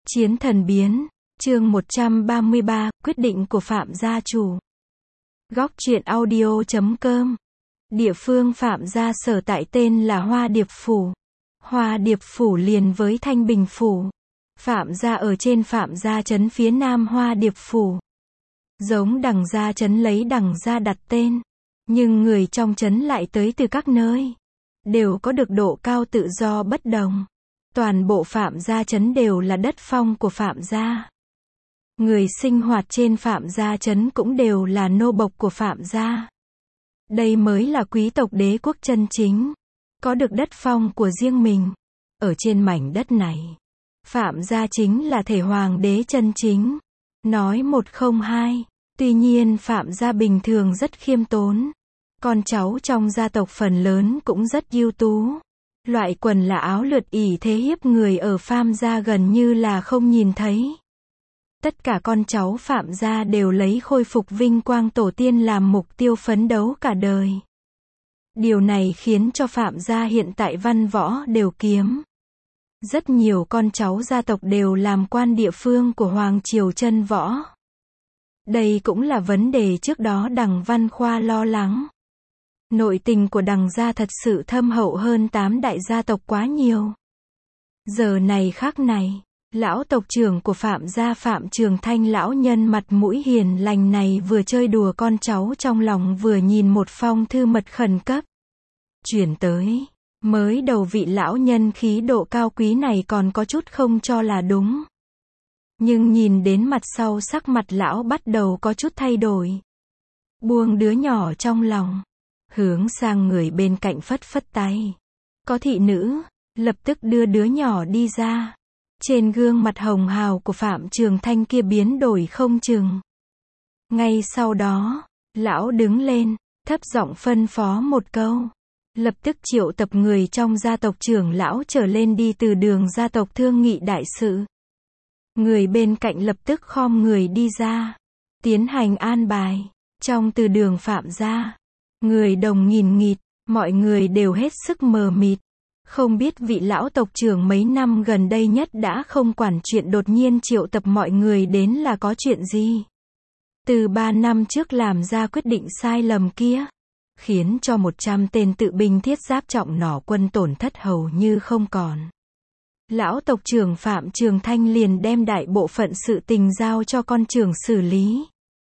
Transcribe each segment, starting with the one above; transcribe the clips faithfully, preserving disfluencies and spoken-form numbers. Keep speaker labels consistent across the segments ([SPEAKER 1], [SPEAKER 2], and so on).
[SPEAKER 1] Chiến thần biến, chương một trăm ba mươi ba, quyết định của Phạm gia chủ. Góc truyện audio chấm com. Địa phương Phạm gia sở tại tên là Hoa Điệp Phủ. Hoa Điệp Phủ liền với Thanh Bình Phủ. Phạm gia ở trên Phạm gia trấn phía nam Hoa Điệp Phủ. Giống Đằng gia trấn lấy Đằng gia đặt tên. Nhưng người trong trấn lại tới từ các nơi. Đều có được độ cao tự do bất đồng. Toàn bộ Phạm gia trấn đều là đất phong của Phạm gia. Người sinh hoạt trên Phạm gia trấn cũng đều là nô bộc của Phạm gia. Đây mới là quý tộc đế quốc chân chính. Có được đất phong của riêng mình. Ở trên mảnh đất này, Phạm gia chính là thể hoàng đế chân chính. Nói một không hai. Tuy nhiên Phạm gia bình thường rất khiêm tốn. Con cháu trong gia tộc phần lớn cũng rất ưu tú. Loại quần là áo lượt ỷ thế hiếp người ở Phạm gia gần như là không nhìn thấy. Tất cả con cháu Phạm gia đều lấy khôi phục vinh quang tổ tiên làm mục tiêu phấn đấu cả đời. Điều này khiến cho Phạm gia hiện tại văn võ đều kiếm. Rất nhiều con cháu gia tộc đều làm quan địa phương của Hoàng triều chân võ. Đây cũng là vấn đề trước đó Đằng Văn Khoa lo lắng. Nội tình của Đằng gia thật sự thâm hậu hơn tám đại gia tộc quá nhiều. Giờ này khác này, lão tộc trưởng của Phạm gia Phạm Trường Thanh lão nhân mặt mũi hiền lành này vừa chơi đùa con cháu trong lòng vừa nhìn một phong thư mật khẩn cấp. Chuyển tới, mới đầu vị lão nhân khí độ cao quý này còn có chút không cho là đúng. Nhưng nhìn đến mặt sau sắc mặt lão bắt đầu có chút thay đổi. Buông đứa nhỏ trong lòng. Hướng sang người bên cạnh phất phất tay. Có thị nữ, lập tức đưa đứa nhỏ đi ra. Trên gương mặt hồng hào của Phạm Trường Thanh kia biến đổi không chừng. Ngay sau đó, lão đứng lên, thấp giọng phân phó một câu. Lập tức triệu tập người trong gia tộc trưởng lão trở lên đi từ đường gia tộc thương nghị đại sự. Người bên cạnh lập tức khom người đi ra. Tiến hành an bài. Trong từ đường Phạm gia. Người đồng nghìn nghịt, mọi người đều hết sức mờ mịt. Không biết vị lão tộc trưởng mấy năm gần đây nhất đã không quản chuyện đột nhiên triệu tập mọi người đến là có chuyện gì. Từ ba năm trước làm ra quyết định sai lầm kia, khiến cho một trăm tên tự binh thiết giáp trọng nỏ quân tổn thất hầu như không còn. Lão tộc trưởng Phạm Trường Thanh liền đem đại bộ phận sự tình giao cho con trưởng xử lý.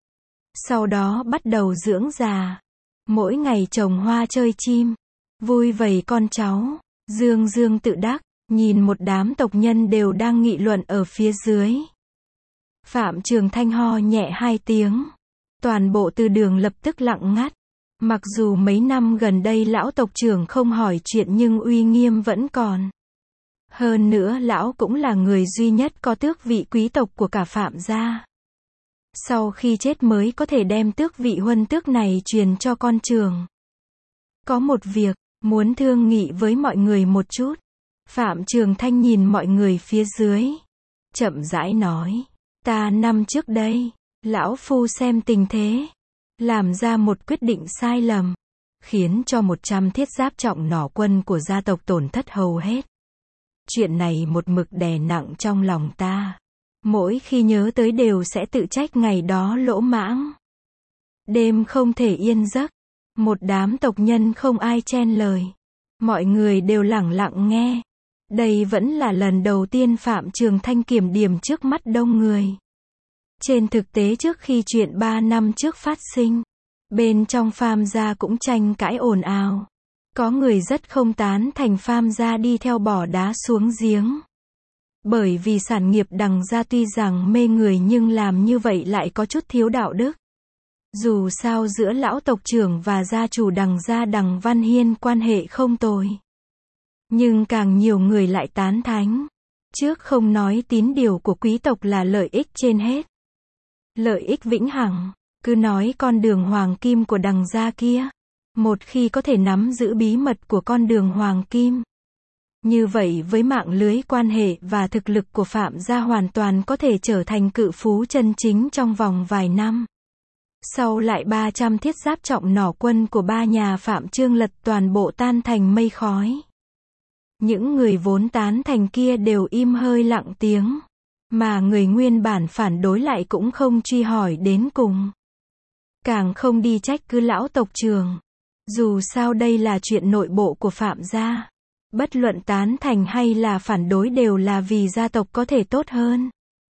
[SPEAKER 1] Sau đó bắt đầu dưỡng già. Mỗi ngày trồng hoa chơi chim, vui vầy con cháu, dương dương tự đắc, nhìn một đám tộc nhân đều đang nghị luận ở phía dưới. Phạm Trường Thanh ho nhẹ hai tiếng. Toàn bộ từ đường lập tức lặng ngắt. Mặc dù mấy năm gần đây lão tộc trưởng không hỏi chuyện nhưng uy nghiêm vẫn còn. Hơn nữa lão cũng là người duy nhất có tước vị quý tộc của cả Phạm gia. Sau khi chết mới có thể đem tước vị huân tước này truyền cho con trưởng. Có một việc, muốn thương nghị với mọi người một chút. Phạm Trường Thanh nhìn mọi người phía dưới. Chậm rãi nói. Ta năm trước đây, lão phu xem tình thế. Làm ra một quyết định sai lầm. Khiến cho một trăm thiết giáp trọng nỏ quân của gia tộc tổn thất hầu hết. Chuyện này một mực đè nặng trong lòng ta. Mỗi khi nhớ tới đều sẽ tự trách ngày đó lỗ mãng. Đêm không thể yên giấc. Một đám tộc nhân không ai chen lời. Mọi người đều lẳng lặng nghe. Đây vẫn là lần đầu tiên Phạm Trường Thanh kiểm điểm trước mắt đông người. Trên thực tế trước khi chuyện ba năm trước phát sinh, bên trong Phạm gia cũng tranh cãi ồn ào. Có người rất không tán thành Phạm gia đi theo bỏ đá xuống giếng. Bởi vì sản nghiệp Đằng gia tuy rằng mê người nhưng làm như vậy lại có chút thiếu đạo đức. Dù sao giữa lão tộc trưởng và gia chủ Đằng gia Đằng Văn Hiên quan hệ không tồi. Nhưng càng nhiều người lại tán thánh. Trước không nói tín điều của quý tộc là lợi ích trên hết. Lợi ích vĩnh hằng, cứ nói con đường hoàng kim của Đằng gia kia. Một khi có thể nắm giữ bí mật của con đường hoàng kim. Như vậy với mạng lưới quan hệ và thực lực của Phạm gia hoàn toàn có thể trở thành cự phú chân chính trong vòng vài năm. Sau lại ba trăm thiết giáp trọng nỏ quân của ba nhà Phạm Trương lật toàn bộ tan thành mây khói. Những người vốn tán thành kia đều im hơi lặng tiếng. Mà người nguyên bản phản đối lại cũng không truy hỏi đến cùng. Càng không đi trách cứ lão tộc trưởng. Dù sao đây là chuyện nội bộ của Phạm gia. Bất luận tán thành hay là phản đối đều là vì gia tộc có thể tốt hơn.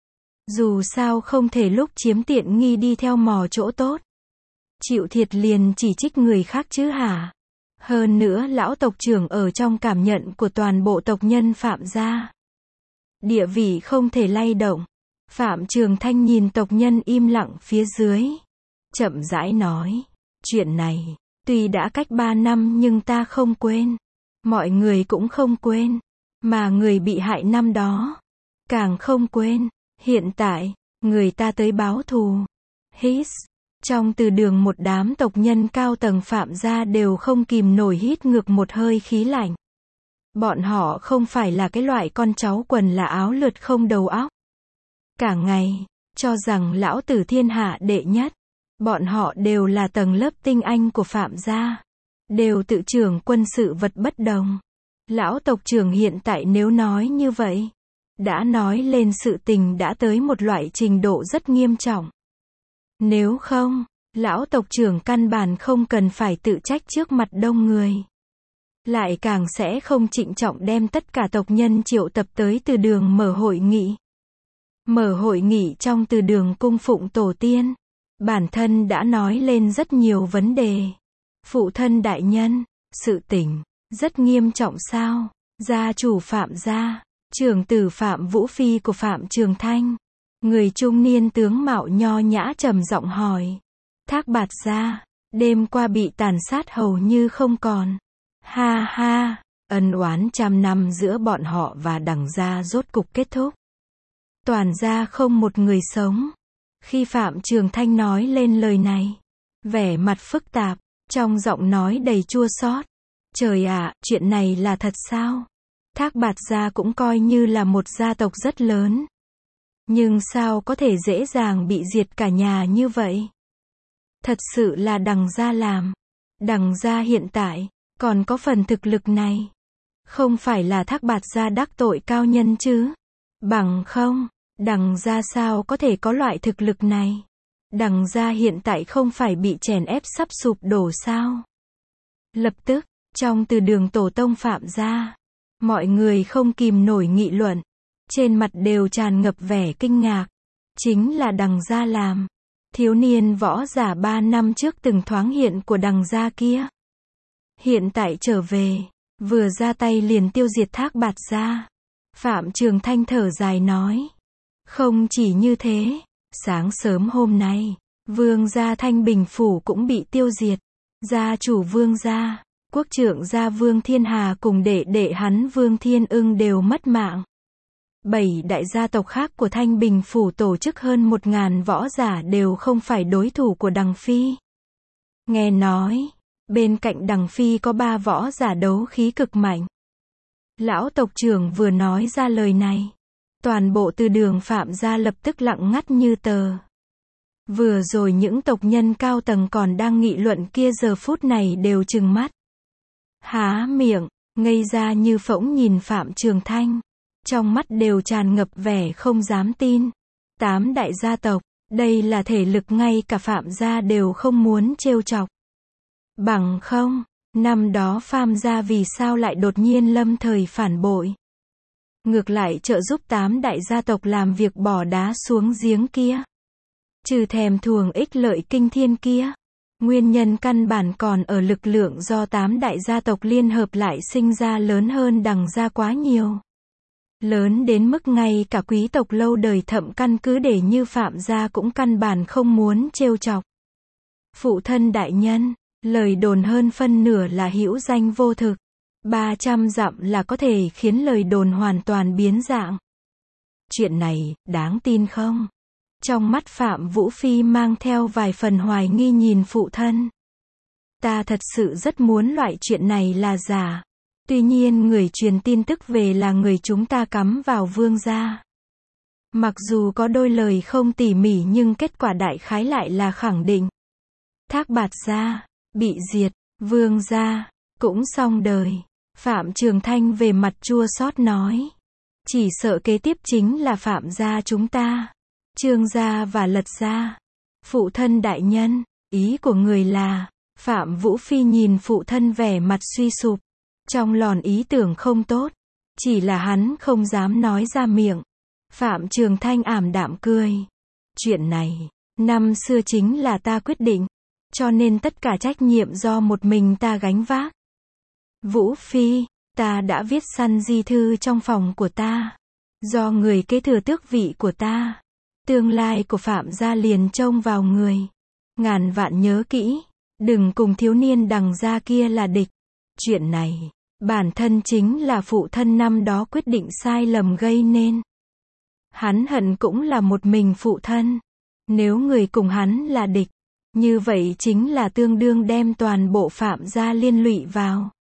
[SPEAKER 1] Dù sao không thể lúc chiếm tiện nghi đi theo mò chỗ tốt. Chịu thiệt liền chỉ trích người khác chứ hả? Hơn nữa lão tộc trưởng ở trong cảm nhận của toàn bộ tộc nhân Phạm gia. Địa vị không thể lay động. Phạm Trường Thanh nhìn tộc nhân im lặng phía dưới. Chậm rãi nói. Chuyện này, tuy đã cách ba năm nhưng ta không quên. Mọi người cũng không quên. Mà người bị hại năm đó. Càng không quên. Hiện tại, người ta tới báo thù. Hít. Trong từ đường một đám tộc nhân cao tầng Phạm gia đều không kìm nổi hít ngược một hơi khí lạnh. Bọn họ không phải là cái loại con cháu quần là áo lượt không đầu óc. Cả ngày, cho rằng lão tử thiên hạ đệ nhất. Bọn họ đều là tầng lớp tinh anh của Phạm gia. Đều tự trưởng quân sự vật bất đồng. Lão tộc trưởng hiện tại nếu nói như vậy, đã nói lên sự tình đã tới một loại trình độ rất nghiêm trọng. Nếu không, lão tộc trưởng căn bản không cần phải tự trách trước mặt đông người. Lại càng sẽ không trịnh trọng đem tất cả tộc nhân triệu tập tới từ đường mở hội nghị. Mở hội nghị trong từ đường cung phụng tổ tiên. Bản thân đã nói lên rất nhiều vấn đề. Phụ thân đại nhân, sự tình, rất nghiêm trọng sao? Gia chủ Phạm gia, trưởng tử Phạm Vũ Phi của Phạm Trường Thanh. Người trung niên tướng mạo nho nhã trầm giọng hỏi. Thác Bạt gia, đêm qua bị tàn sát hầu như không còn. Ha ha, ân oán trăm năm giữa bọn họ và Đằng gia rốt cục kết thúc. Toàn gia không một người sống. Khi Phạm Trường Thanh nói lên lời này, vẻ mặt phức tạp, trong giọng nói đầy chua xót. Trời ạ, chuyện này là thật sao? Thác Bạt gia cũng coi như là một gia tộc rất lớn. Nhưng sao có thể dễ dàng bị diệt cả nhà như vậy? Thật sự là Đằng gia làm. Đằng gia hiện tại, còn có phần thực lực này. Không phải là Thác Bạt gia đắc tội cao nhân chứ? Bằng không, Đằng gia sao có thể có loại thực lực này? Đằng gia hiện tại không phải bị chèn ép sắp sụp đổ sao? Lập tức, trong từ đường tổ tông Phạm gia, mọi người không kìm nổi nghị luận. Trên mặt đều tràn ngập vẻ kinh ngạc. Chính là Đằng gia làm. Thiếu niên võ giả ba năm trước từng thoáng hiện của Đằng gia kia. Hiện tại trở về, vừa ra tay liền tiêu diệt Thác Bạt gia. Phạm Trường Thanh thở dài nói. Không chỉ như thế, sáng sớm hôm nay, Vương gia Thanh Bình Phủ cũng bị tiêu diệt. Gia chủ Vương gia, quốc trưởng gia Vương Thiên Hà cùng đệ đệ hắn Vương Thiên Ưng đều mất mạng. Bảy đại gia tộc khác của Thanh Bình Phủ tổ chức hơn một ngàn võ giả đều không phải đối thủ của Đằng Phi. Nghe nói, bên cạnh Đằng Phi có ba võ giả đấu khí cực mạnh. Lão tộc trưởng vừa nói ra lời này, toàn bộ từ đường Phạm gia lập tức lặng ngắt như tờ. Vừa rồi những tộc nhân cao tầng còn đang nghị luận kia giờ phút này đều trừng mắt. Há miệng, ngây ra như phỗng nhìn Phạm Trường Thanh. Trong mắt đều tràn ngập vẻ không dám tin. Tám đại gia tộc, đây là thể lực ngay cả Phạm gia đều không muốn trêu chọc. Bằng không, năm đó Phạm gia vì sao lại đột nhiên lâm thời phản bội? Ngược lại trợ giúp tám đại gia tộc làm việc bỏ đá xuống giếng kia. Trừ thèm thuồng ích lợi kinh thiên kia. Nguyên nhân căn bản còn ở lực lượng do tám đại gia tộc liên hợp lại sinh ra lớn hơn Đằng gia quá nhiều. Lớn đến mức ngay cả quý tộc lâu đời thậm căn cứ để như Phạm gia cũng căn bản không muốn trêu chọc. Phụ thân đại nhân, lời đồn hơn phân nửa là hữu danh vô thực. ba trăm dặm là có thể khiến lời đồn hoàn toàn biến dạng. Chuyện này, đáng tin không? Trong mắt Phạm Vũ Phi mang theo vài phần hoài nghi nhìn phụ thân. Ta thật sự rất muốn loại chuyện này là giả. Tuy nhiên người truyền tin tức về là người chúng ta cắm vào Vương gia. Mặc dù có đôi lời không tỉ mỉ nhưng kết quả đại khái lại là khẳng định. Thác Bạt gia, bị diệt, Vương gia, cũng xong đời. Phạm Trường Thanh về mặt chua xót nói. Chỉ sợ kế tiếp chính là Phạm gia chúng ta. Trương gia và Lật gia. Phụ thân đại nhân, ý của người là, Phạm Vũ Phi nhìn phụ thân vẻ mặt suy sụp. Trong lòn ý tưởng không tốt. Chỉ là hắn không dám nói ra miệng. Phạm Trường Thanh ảm đạm cười. Chuyện này, năm xưa chính là ta quyết định. Cho nên tất cả trách nhiệm do một mình ta gánh vác. Vũ Phi, ta đã viết săn di thư trong phòng của ta. Do người kế thừa tước vị của ta. Tương lai của Phạm gia liền trông vào người. Ngàn vạn nhớ kỹ. Đừng cùng thiếu niên Đằng gia kia là địch. Chuyện này, bản thân chính là phụ thân năm đó quyết định sai lầm gây nên. Hắn hận cũng là một mình phụ thân. Nếu người cùng hắn là địch, như vậy chính là tương đương đem toàn bộ Phạm gia liên lụy vào.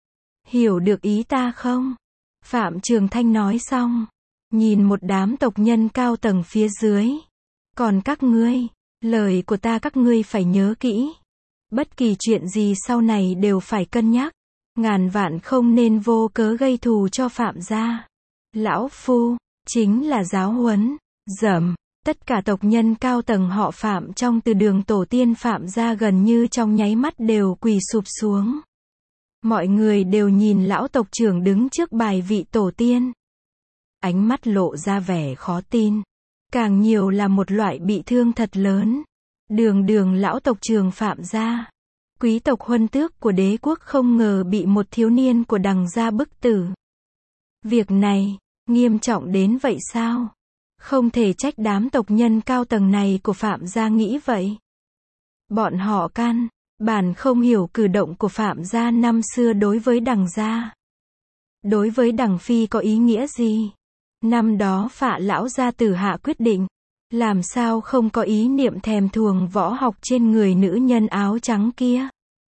[SPEAKER 1] Hiểu được ý ta không? Phạm Trường Thanh nói xong, nhìn một đám tộc nhân cao tầng phía dưới. Còn các ngươi, lời của ta các ngươi phải nhớ kỹ. Bất kỳ chuyện gì sau này đều phải cân nhắc. Ngàn vạn không nên vô cớ gây thù cho Phạm gia. Lão Phu, chính là giáo huấn. Dầm. Tất cả tộc nhân cao tầng họ Phạm trong từ đường tổ tiên Phạm gia gần như trong nháy mắt đều quỳ sụp xuống. Mọi người đều nhìn lão tộc trưởng đứng trước bài vị tổ tiên. Ánh mắt lộ ra vẻ khó tin. Càng nhiều là một loại bị thương thật lớn. Đường đường lão tộc trưởng Phạm gia. Quý tộc huân tước của đế quốc không ngờ bị một thiếu niên của Đằng gia bức tử. Việc này, nghiêm trọng đến vậy sao? Không thể trách đám tộc nhân cao tầng này của Phạm gia nghĩ vậy. Bọn họ căn bản không hiểu cử động của Phạm gia năm xưa đối với Đằng gia. Đối với Đằng phi có ý nghĩa gì? Năm đó Phạ lão gia tử hạ quyết định, làm sao không có ý niệm thèm thuồng võ học trên người nữ nhân áo trắng kia.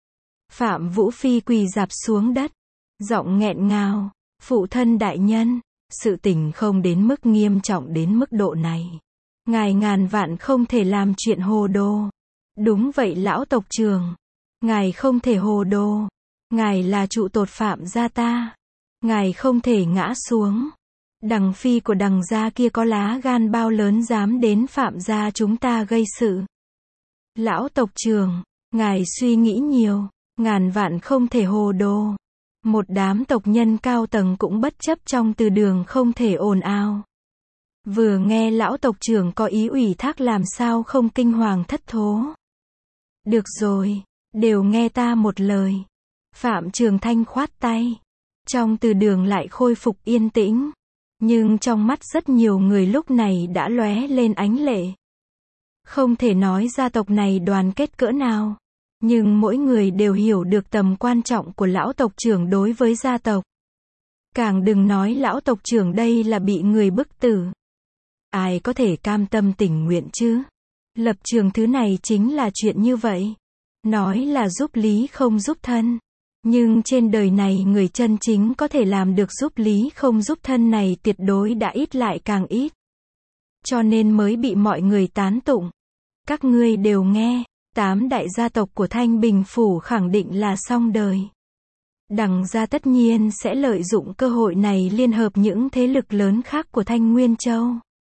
[SPEAKER 1] Phạm Vũ Phi quỳ rạp xuống đất, giọng nghẹn ngào, phụ thân đại nhân, sự tình không đến mức nghiêm trọng đến mức độ này. Ngài ngàn vạn không thể làm chuyện hồ đồ. Đúng vậy lão tộc trưởng, ngài không thể hồ đồ. Ngài là trụ cột Phạm gia ta. Ngài không thể ngã xuống. Đằng phi của Đằng gia kia có lá gan bao lớn dám đến Phạm gia chúng ta gây sự. Lão tộc trưởng, ngài suy nghĩ nhiều, ngàn vạn không thể hồ đồ. Một đám tộc nhân cao tầng cũng bất chấp trong từ đường không thể ồn ào. Vừa nghe lão tộc trưởng có ý ủy thác làm sao không kinh hoàng thất thố. Được rồi, đều nghe ta một lời. Phạm Trường Thanh khoát tay. Trong từ đường lại khôi phục yên tĩnh. Nhưng trong mắt rất nhiều người lúc này đã lóe lên ánh lệ. Không thể nói gia tộc này đoàn kết cỡ nào. Nhưng mỗi người đều hiểu được tầm quan trọng của lão tộc trưởng đối với gia tộc. Càng đừng nói lão tộc trưởng đây là bị người bức tử. Ai có thể cam tâm tình nguyện chứ? Lập trường thứ này chính là chuyện như vậy. Nói là giúp lý không giúp thân. Nhưng trên đời này người chân chính có thể làm được giúp lý không giúp thân này tuyệt đối đã ít lại càng ít. Cho nên mới bị mọi người tán tụng. Các ngươi đều nghe, tám đại gia tộc của Thanh Bình Phủ khẳng định là xong đời. Đằng gia tất nhiên sẽ lợi dụng cơ hội này liên hợp những thế lực lớn khác của Thanh Nguyên Châu.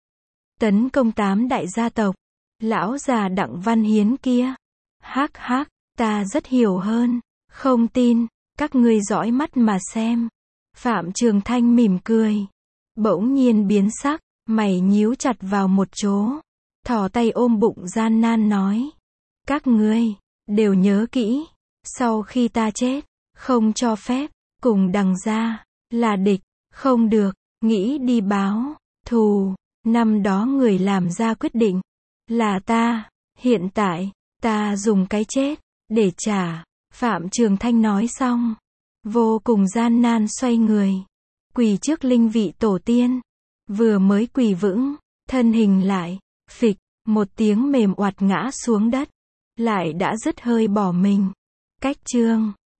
[SPEAKER 1] Tấn công tám đại gia tộc. Lão già Đặng Văn Hiến kia. Hắc hắc, ta rất hiểu hơn. Không tin, các ngươi dõi mắt mà xem. Phạm Trường Thanh mỉm cười. Bỗng nhiên biến sắc, mày nhíu chặt vào một chỗ. Thò tay ôm bụng gian nan nói. Các ngươi, đều nhớ kỹ. Sau khi ta chết, không cho phép, cùng Đằng gia, là địch, không được, nghĩ đi báo, thù. Năm đó người làm ra quyết định, là ta. Hiện tại, ta dùng cái chết, để trả. Phạm Trường Thanh nói xong, vô cùng gian nan xoay người, quỳ trước linh vị tổ tiên. Vừa mới quỳ vững, thân hình lại, phịch, một tiếng mềm oặt ngã xuống đất, lại đã dứt hơi bỏ mình. Cách chương